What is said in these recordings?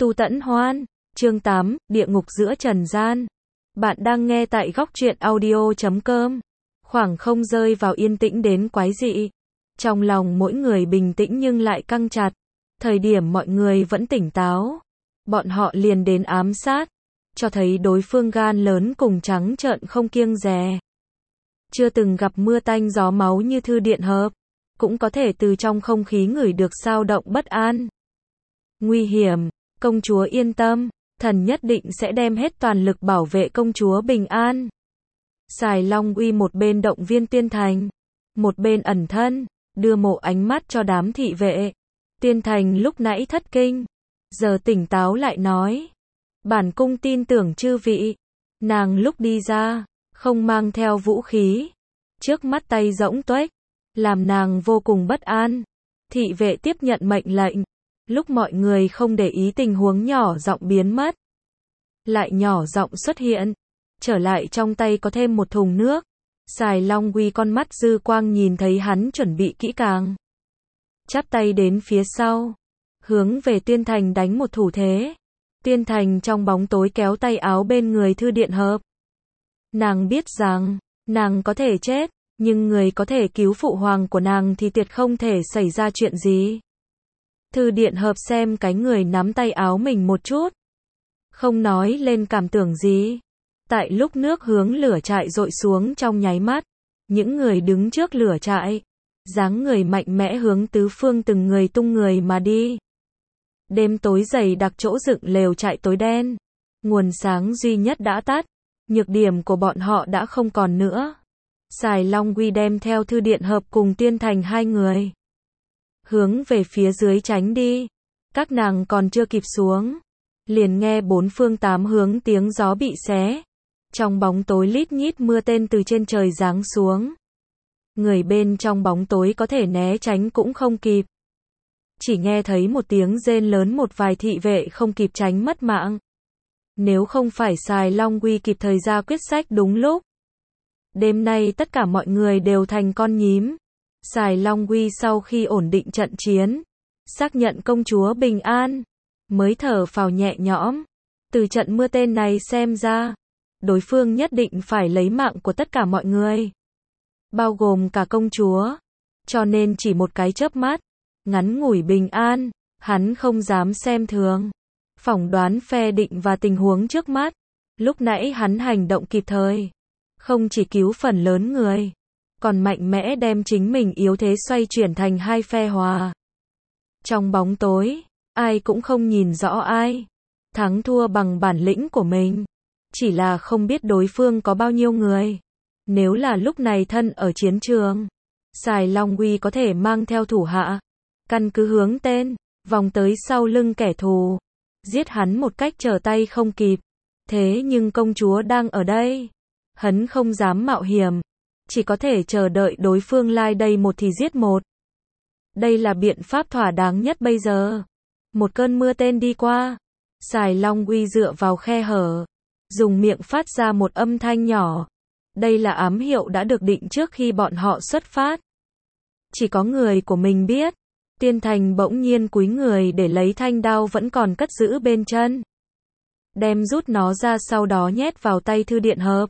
Tu Tẫn Hoan, chương 8, Địa ngục giữa trần gian. Bạn đang nghe tại góc truyện audio.com. Khoảng không rơi vào yên tĩnh đến quái dị. Trong lòng mỗi người bình tĩnh nhưng lại căng chặt. Thời điểm mọi người vẫn tỉnh táo, bọn họ liền đến ám sát, cho thấy đối phương gan lớn cùng trắng trợn không kiêng dè. Chưa từng gặp mưa tanh gió máu như Thư Điện Hợp, cũng có thể từ trong không khí ngửi được dao động bất an. Nguy hiểm, công chúa yên tâm, thần nhất định sẽ đem hết toàn lực bảo vệ công chúa bình an. Sài Long Uy một bên động viên Tiên Thành, một bên ẩn thân, đưa mộ ánh mắt cho đám thị vệ. Tiên Thành lúc nãy thất kinh, giờ tỉnh táo lại nói: bản cung tin tưởng chư vị. Nàng lúc đi ra, không mang theo vũ khí, trước mắt tay rỗng tuếch, làm nàng vô cùng bất an. Thị vệ tiếp nhận mệnh lệnh, lúc mọi người không để ý tình huống nhỏ giọng biến mất, lại nhỏ giọng xuất hiện, trở lại trong tay có thêm một thùng nước. Sài Long Uy con mắt dư quang nhìn thấy hắn chuẩn bị kỹ càng, chắp tay đến phía sau, hướng về Tiên Thành đánh một thủ thế. Tiên Thành trong bóng tối kéo tay áo bên người Thư Điện Hợp. Nàng biết rằng, nàng có thể chết, nhưng người có thể cứu phụ hoàng của nàng thì tuyệt không thể xảy ra chuyện gì. Thư Điện Hợp xem cái người nắm tay áo mình một chút, không nói lên cảm tưởng gì. Tại lúc nước hướng lửa trại dội xuống trong nháy mắt, những người đứng trước lửa trại, dáng người mạnh mẽ hướng tứ phương từng người tung người mà đi. Đêm tối dày đặc chỗ dựng lều trại tối đen, nguồn sáng duy nhất đã tắt, nhược điểm của bọn họ đã không còn nữa. Sài Long Uy đem theo Thư Điện Hợp cùng Tiên Thành hai người, hướng về phía dưới tránh đi. Các nàng còn chưa kịp xuống, liền nghe bốn phương tám hướng tiếng gió bị xé. Trong bóng tối lít nhít mưa tên từ trên trời giáng xuống. Người bên trong bóng tối có thể né tránh cũng không kịp. Chỉ nghe thấy một tiếng rên lớn, một vài thị vệ không kịp tránh mất mạng. Nếu không phải Sài Long Uy kịp thời ra quyết sách đúng lúc, đêm nay tất cả mọi người đều thành con nhím. Sài Long Uy sau khi ổn định trận chiến, xác nhận công chúa bình an, mới thở phào nhẹ nhõm. Từ trận mưa tên này xem ra, đối phương nhất định phải lấy mạng của tất cả mọi người, bao gồm cả công chúa. Cho nên chỉ một cái chớp mắt, ngắn ngủi bình an, hắn không dám xem thường, phỏng đoán phe định và tình huống trước mắt. Lúc nãy hắn hành động kịp thời, không chỉ cứu phần lớn người, còn mạnh mẽ đem chính mình yếu thế xoay chuyển thành hai phe hòa. Trong bóng tối, ai cũng không nhìn rõ ai thắng thua bằng bản lĩnh của mình, chỉ là không biết đối phương có bao nhiêu người. Nếu là lúc này thân ở chiến trường, Sài Long Uy có thể mang theo thủ hạ, căn cứ hướng tên, vòng tới sau lưng kẻ thù, giết hắn một cách trở tay không kịp. Thế nhưng công chúa đang ở đây, hắn không dám mạo hiểm, chỉ có thể chờ đợi đối phương lai đây một thì giết một. Đây là biện pháp thỏa đáng nhất bây giờ. Một cơn mưa tên đi qua, Sài Long Uy dựa vào khe hở, dùng miệng phát ra một âm thanh nhỏ. Đây là ám hiệu đã được định trước khi bọn họ xuất phát. Chỉ có người của mình biết. Tiên Thành bỗng nhiên cúi người để lấy thanh đao vẫn còn cất giữ bên chân, đem rút nó ra, sau đó nhét vào tay Thư Điện Hợp.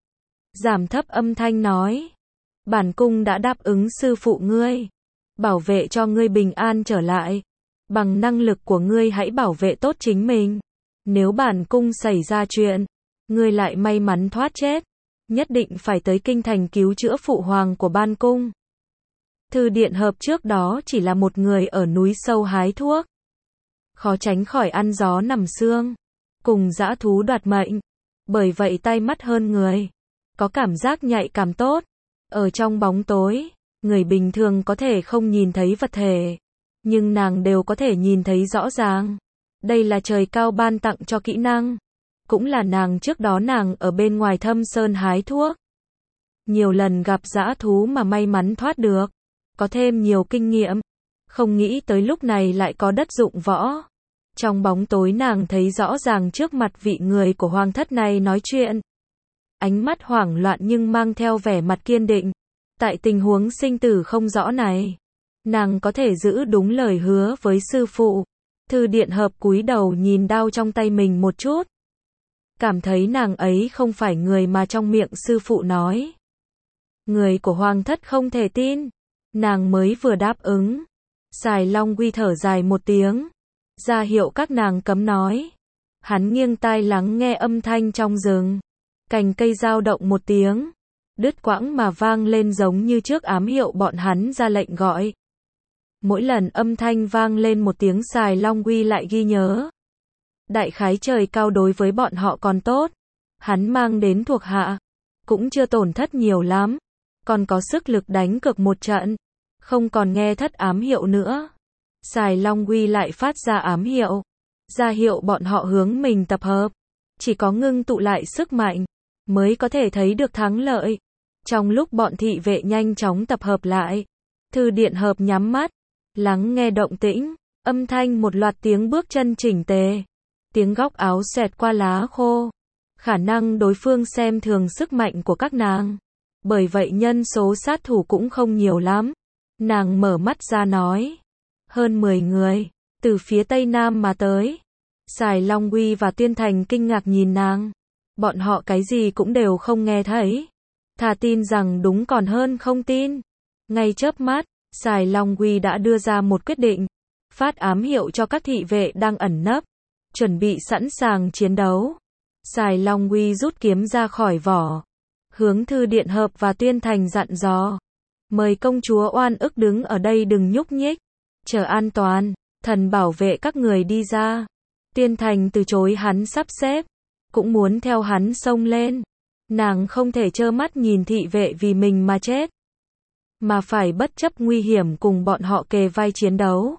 Giảm thấp âm thanh nói: bản cung đã đáp ứng sư phụ ngươi, bảo vệ cho ngươi bình an trở lại. Bằng năng lực của ngươi hãy bảo vệ tốt chính mình. Nếu bản cung xảy ra chuyện, ngươi lại may mắn thoát chết, nhất định phải tới kinh thành cứu chữa phụ hoàng của ban cung. Thư Điện Hợp trước đó chỉ là một người ở núi sâu hái thuốc, khó tránh khỏi ăn gió nằm sương, cùng dã thú đoạt mệnh, bởi vậy tai mắt hơn người, có cảm giác nhạy cảm tốt. Ở trong bóng tối, người bình thường có thể không nhìn thấy vật thể, nhưng nàng đều có thể nhìn thấy rõ ràng. Đây là trời cao ban tặng cho kỹ năng, cũng là nàng trước đó nàng ở bên ngoài thâm sơn hái thuốc, nhiều lần gặp dã thú mà may mắn thoát được, có thêm nhiều kinh nghiệm. Không nghĩ tới lúc này lại có đất dụng võ. Trong bóng tối nàng thấy rõ ràng trước mặt vị người của hoàng thất này nói chuyện, ánh mắt hoảng loạn nhưng mang theo vẻ mặt kiên định. Tại tình huống sinh tử không rõ này, nàng có thể giữ đúng lời hứa với sư phụ, Thư Điện Hợp cúi đầu nhìn đao trong tay mình một chút. Cảm thấy nàng ấy không phải người mà trong miệng sư phụ nói. Người của Hoàng thất không thể tin. Nàng mới vừa đáp ứng. Sài Long Uy thở dài một tiếng, ra hiệu các nàng cấm nói. Hắn nghiêng tai lắng nghe âm thanh trong rừng. Cành cây dao động một tiếng, đứt quãng mà vang lên giống như trước ám hiệu bọn hắn ra lệnh gọi. Mỗi lần âm thanh vang lên một tiếng Sài Long Uy lại ghi nhớ. Đại khái trời cao đối với bọn họ còn tốt. Hắn mang đến thuộc hạ, cũng chưa tổn thất nhiều lắm. Còn có sức lực đánh cược một trận. Không còn nghe thất ám hiệu nữa. Sài Long Uy lại phát ra ám hiệu. Ra hiệu bọn họ hướng mình tập hợp. Chỉ có ngưng tụ lại sức mạnh, mới có thể thấy được thắng lợi. Trong lúc bọn thị vệ nhanh chóng tập hợp lại, Thư Điện Hợp nhắm mắt, lắng nghe động tĩnh, âm thanh một loạt tiếng bước chân chỉnh tề. Tiếng góc áo xẹt qua lá khô. Khả năng đối phương xem thường sức mạnh của các nàng. Bởi vậy nhân số sát thủ cũng không nhiều lắm. Nàng mở mắt ra nói. Hơn 10 người, từ phía tây nam mà tới. Sài Long Uy và Tuyên Thành kinh ngạc nhìn nàng. Bọn họ cái gì cũng đều không nghe thấy. Thà tin rằng đúng còn hơn không tin. Ngay chớp mắt, Sài Long Uy đã đưa ra một quyết định. Phát ám hiệu cho các thị vệ đang ẩn nấp. Chuẩn bị sẵn sàng chiến đấu. Sài Long Uy rút kiếm ra khỏi vỏ. Hướng Thư Điện Hợp và Tuyên Thành dặn dò. Mời công chúa oan ức đứng ở đây đừng nhúc nhích. Chờ an toàn, thần bảo vệ các người đi ra. Tuyên Thành từ chối hắn sắp xếp. Cũng muốn theo hắn xông lên. Nàng không thể trơ mắt nhìn thị vệ vì mình mà chết. Mà phải bất chấp nguy hiểm cùng bọn họ kề vai chiến đấu.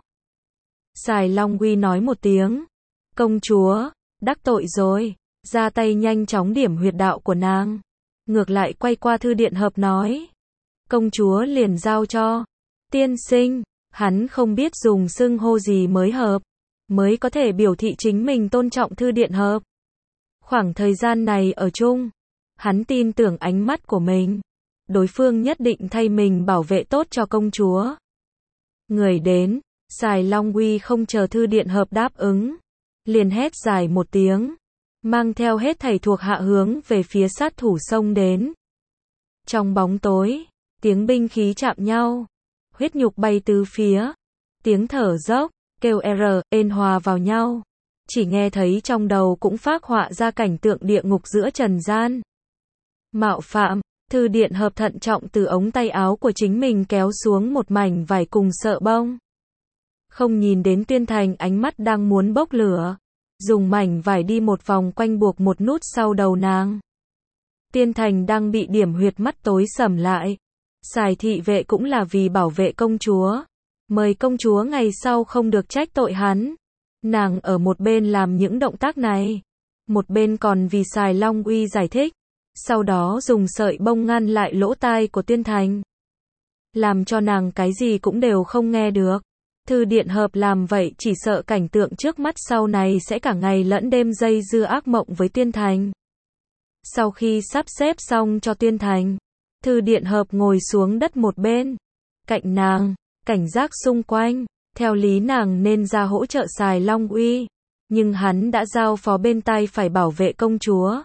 Sài Long Uy nói một tiếng. Công chúa, đắc tội rồi. Ra tay nhanh chóng điểm huyệt đạo của nàng. Ngược lại quay qua Thư Điện Hợp nói. Công chúa liền giao cho. Tiên sinh, hắn không biết dùng xưng hô gì mới hợp. Mới có thể biểu thị chính mình tôn trọng Thư Điện Hợp. Khoảng thời gian này ở chung, hắn tin tưởng ánh mắt của mình. Đối phương nhất định thay mình bảo vệ tốt cho công chúa. Người đến, Sài Long Uy không chờ Thư Điện Hợp đáp ứng. Liền hét dài một tiếng. Mang theo hết thảy thuộc hạ hướng về phía sát thủ xông đến. Trong bóng tối, tiếng binh khí chạm nhau. Huyết nhục bay tứ phía. Tiếng thở dốc, kêu ên hòa vào nhau. Chỉ nghe thấy trong đầu cũng phác họa ra cảnh tượng địa ngục giữa trần gian. Mạo phạm, Thư Điện Hợp thận trọng từ ống tay áo của chính mình kéo xuống một mảnh vải cùng sợ bông. Không nhìn đến Tuyên Thành ánh mắt đang muốn bốc lửa. Dùng mảnh vải đi một vòng quanh buộc một nút sau đầu nàng. Tuyên Thành đang bị điểm huyệt mắt tối sầm lại. Sài thị vệ cũng là vì bảo vệ công chúa. Mời công chúa ngày sau không được trách tội hắn. Nàng ở một bên làm những động tác này. Một bên còn vì Sài Long Uy giải thích. Sau đó dùng sợi bông ngăn lại lỗ tai của Tuyên Thành. Làm cho nàng cái gì cũng đều không nghe được. Thư Điện Hợp làm vậy chỉ sợ cảnh tượng trước mắt sau này sẽ cả ngày lẫn đêm dây dưa ác mộng với Tuyên Thành. Sau khi sắp xếp xong cho Tuyên Thành, Thư Điện Hợp ngồi xuống đất một bên. Cạnh nàng, cảnh giác xung quanh. Theo lý nàng nên ra hỗ trợ Sài Long Uy. Nhưng hắn đã giao phó bên tai phải bảo vệ công chúa.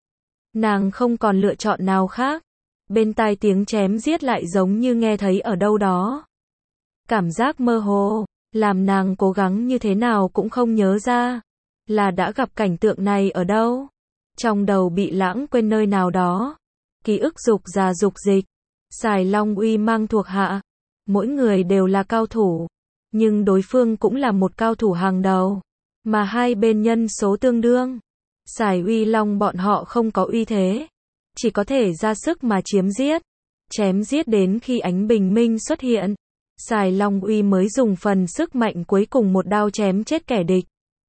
Nàng không còn lựa chọn nào khác. Bên tai tiếng chém giết lại giống như nghe thấy ở đâu đó. Cảm giác mơ hồ, làm nàng cố gắng như thế nào cũng không nhớ ra. Là đã gặp cảnh tượng này ở đâu. Trong đầu bị lãng quên nơi nào đó. Ký ức dục ra dục dịch. Sài Long Uy mang thuộc hạ. Mỗi người đều là cao thủ. Nhưng đối phương cũng là một cao thủ hàng đầu. Mà hai bên nhân số tương đương. Sài Uy Long bọn họ không có uy thế. Chỉ có thể ra sức mà chiếm giết. Chém giết đến khi ánh bình minh xuất hiện. Sài Long Uy mới dùng phần sức mạnh cuối cùng một đao chém chết kẻ địch.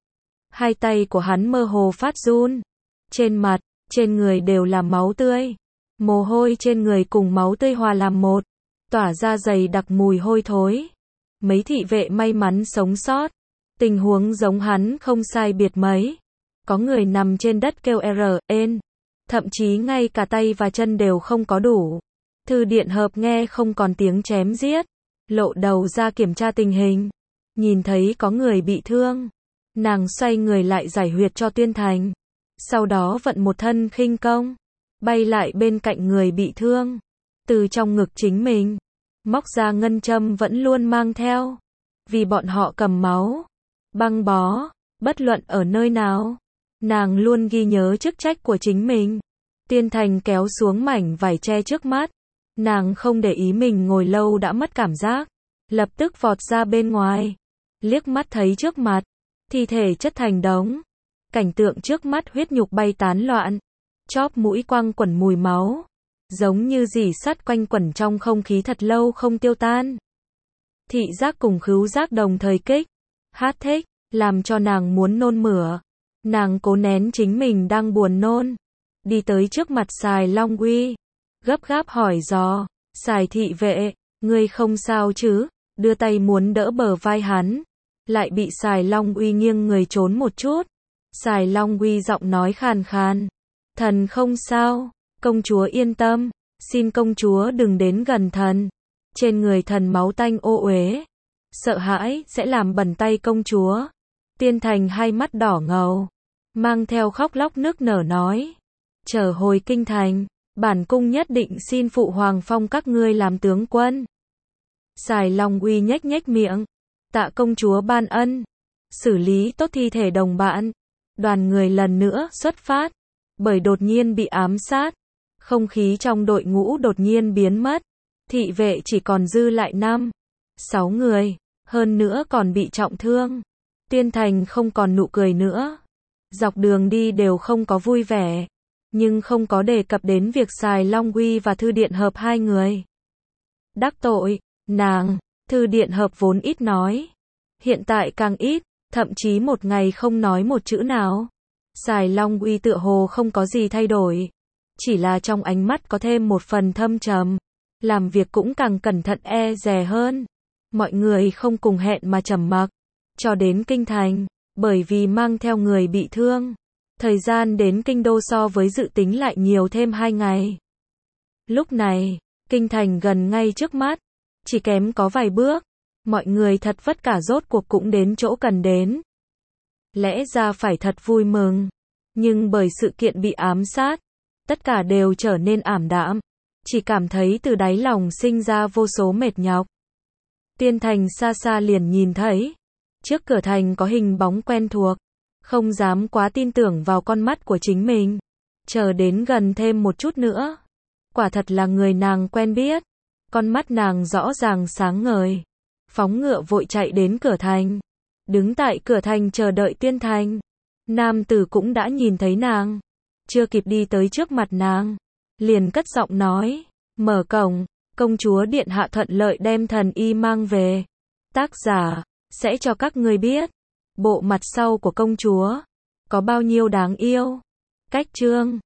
Hai tay của hắn mơ hồ phát run. Trên mặt, trên người đều là máu tươi. Mồ hôi trên người cùng máu tươi hòa làm một. Tỏa ra dày đặc mùi hôi thối. Mấy thị vệ may mắn sống sót. Tình huống giống hắn không sai biệt mấy. Có người nằm trên đất kêu ên. Thậm chí ngay cả tay và chân đều không có đủ. Thư Điện Hợp nghe không còn tiếng chém giết. Lộ đầu ra kiểm tra tình hình. Nhìn thấy có người bị thương, nàng xoay người lại giải huyệt cho Tuyên Thành. Sau đó vận một thân khinh công, bay lại bên cạnh người bị thương. Từ trong ngực chính mình, móc ra ngân châm vẫn luôn mang theo. Vì bọn họ cầm máu, băng bó, bất luận ở nơi nào. Nàng luôn ghi nhớ chức trách của chính mình. Tuyên Thành kéo xuống mảnh vải che trước mắt. Nàng không để ý mình ngồi lâu đã mất cảm giác. Lập tức vọt ra bên ngoài. Liếc mắt thấy trước mặt, thi thể chất thành đống. Cảnh tượng trước mắt huyết nhục bay tán loạn. Chóp mũi quăng quẩn mùi máu. Giống như rỉ sắt quanh quẩn trong không khí thật lâu không tiêu tan. Thị giác cùng khứu giác đồng thời kích. Hát thích, làm cho nàng muốn nôn mửa. Nàng cố nén chính mình đang buồn nôn. Đi tới trước mặt Sài Long Uy. Gấp gáp hỏi dò. Sài thị vệ, ngươi không sao chứ? Đưa tay muốn đỡ bờ vai hắn. Lại bị Sài Long Uy nghiêng người trốn một chút. Sài Long Uy giọng nói khàn khàn. Thần không sao. Công chúa yên tâm. Xin công chúa đừng đến gần thần. Trên người thần máu tanh ô uế. Sợ hãi sẽ làm bẩn tay công chúa. Tuyên Thành hai mắt đỏ ngầu. Mang theo khóc lóc nức nở nói. Trở hồi kinh thành. Bản cung nhất định xin phụ hoàng phong các ngươi làm tướng quân. Sài Long Uy nhếch nhếch miệng. Tạ công chúa ban ân. Xử lý tốt thi thể đồng bạn. Đoàn người lần nữa xuất phát. Bởi đột nhiên bị ám sát. Không khí trong đội ngũ đột nhiên biến mất. Thị vệ chỉ còn dư lại 5-6 người. Hơn nữa còn bị trọng thương. Tuyên Thành không còn nụ cười nữa. Dọc đường đi đều không có vui vẻ. Nhưng không có đề cập đến việc Sài Long Uy và Thư Điện Hợp hai người. Đắc tội, nàng, Thư Điện Hợp vốn ít nói. Hiện tại càng ít, thậm chí một ngày không nói một chữ nào. Sài Long Uy tựa hồ không có gì thay đổi. Chỉ là trong ánh mắt có thêm một phần thâm trầm. Làm việc cũng càng cẩn thận e dè hơn. Mọi người không cùng hẹn mà trầm mặc. Cho đến kinh thành, bởi vì mang theo người bị thương. Thời gian đến kinh đô so với dự tính lại nhiều thêm 2 ngày. Lúc này, kinh thành gần ngay trước mắt. Chỉ kém có vài bước. Mọi người thật vất cả rốt cuộc cũng đến chỗ cần đến. Lẽ ra phải thật vui mừng. Nhưng bởi sự kiện bị ám sát, tất cả đều trở nên ảm đạm. Chỉ cảm thấy từ đáy lòng sinh ra vô số mệt nhọc. Tuyên Thành xa xa liền nhìn thấy. Trước cửa thành có hình bóng quen thuộc. Không dám quá tin tưởng vào con mắt của chính mình. Chờ đến gần thêm một chút nữa. Quả thật là người nàng quen biết. Con mắt nàng rõ ràng sáng ngời. Phóng ngựa vội chạy đến cửa thành. Đứng tại cửa thành chờ đợi Tuyên Thành. Nam tử cũng đã nhìn thấy nàng. Chưa kịp đi tới trước mặt nàng. Liền cất giọng nói. Mở cổng, công chúa điện hạ thuận lợi đem thần y mang về. Tác giả, sẽ cho các ngươi biết. Bộ mặt sau của công chúa. Có bao nhiêu đáng yêu. Cách chương.